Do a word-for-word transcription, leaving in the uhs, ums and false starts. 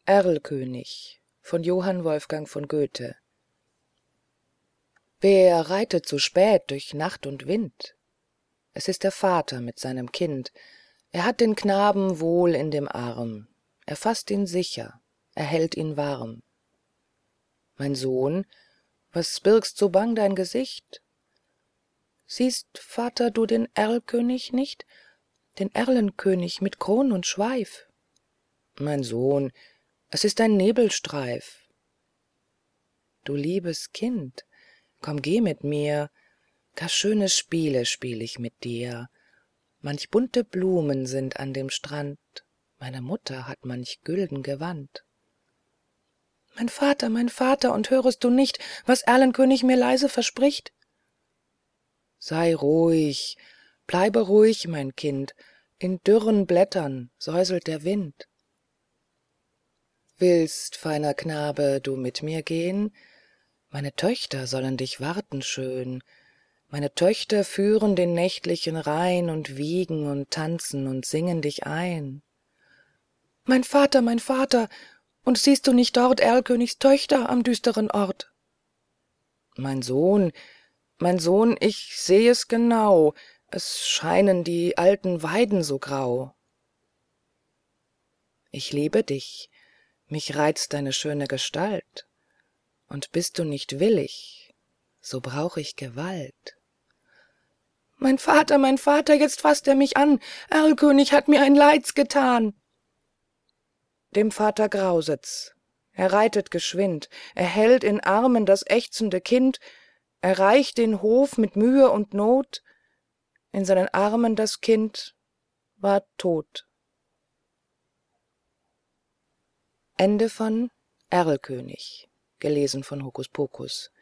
Erlkönig von Johann Wolfgang von Goethe. Wer reitet so spät durch Nacht und Wind? Es ist der Vater mit seinem Kind. Er hat den Knaben wohl in dem Arm. Er fasst ihn sicher, er hält ihn warm. Mein Sohn, was birgst so bang dein Gesicht? Siehst, Vater, du den Erlkönig nicht, den Erlenkönig mit Kron und Schweif? Mein Sohn, es ist ein Nebelstreif. Du liebes Kind, komm, geh mit mir, gar schöne Spiele spiel ich mit dir. Manch bunte Blumen sind an dem Strand, meine Mutter hat manch gülden Gewand. Mein Vater, mein Vater, und hörest du nicht, was Erlenkönig mir leise verspricht? Sei ruhig, bleibe ruhig, mein Kind, in dürren Blättern säuselt der Wind. Willst, feiner Knabe, du mit mir gehen? Meine Töchter sollen dich warten schön. Meine Töchter führen den nächtlichen Rhein und wiegen und tanzen und singen dich ein. Mein Vater, mein Vater, und siehst du nicht dort Erlkönigs Töchter am düsteren Ort? Mein Sohn, mein Sohn, ich seh es genau, es scheinen die alten Weiden so grau. Ich liebe dich, mich reizt deine schöne Gestalt, und bist du nicht willig, so brauch ich Gewalt. Mein Vater, mein Vater, jetzt fasst er mich an, Erlkönig hat mir ein Leids getan. Dem Vater grauset's, er reitet geschwind, er hält in Armen das ächzende Kind, erreicht den Hof mit Mühe und Not, in seinen Armen das Kind war tot. Ende von Erlkönig, gelesen von Hokuspokus.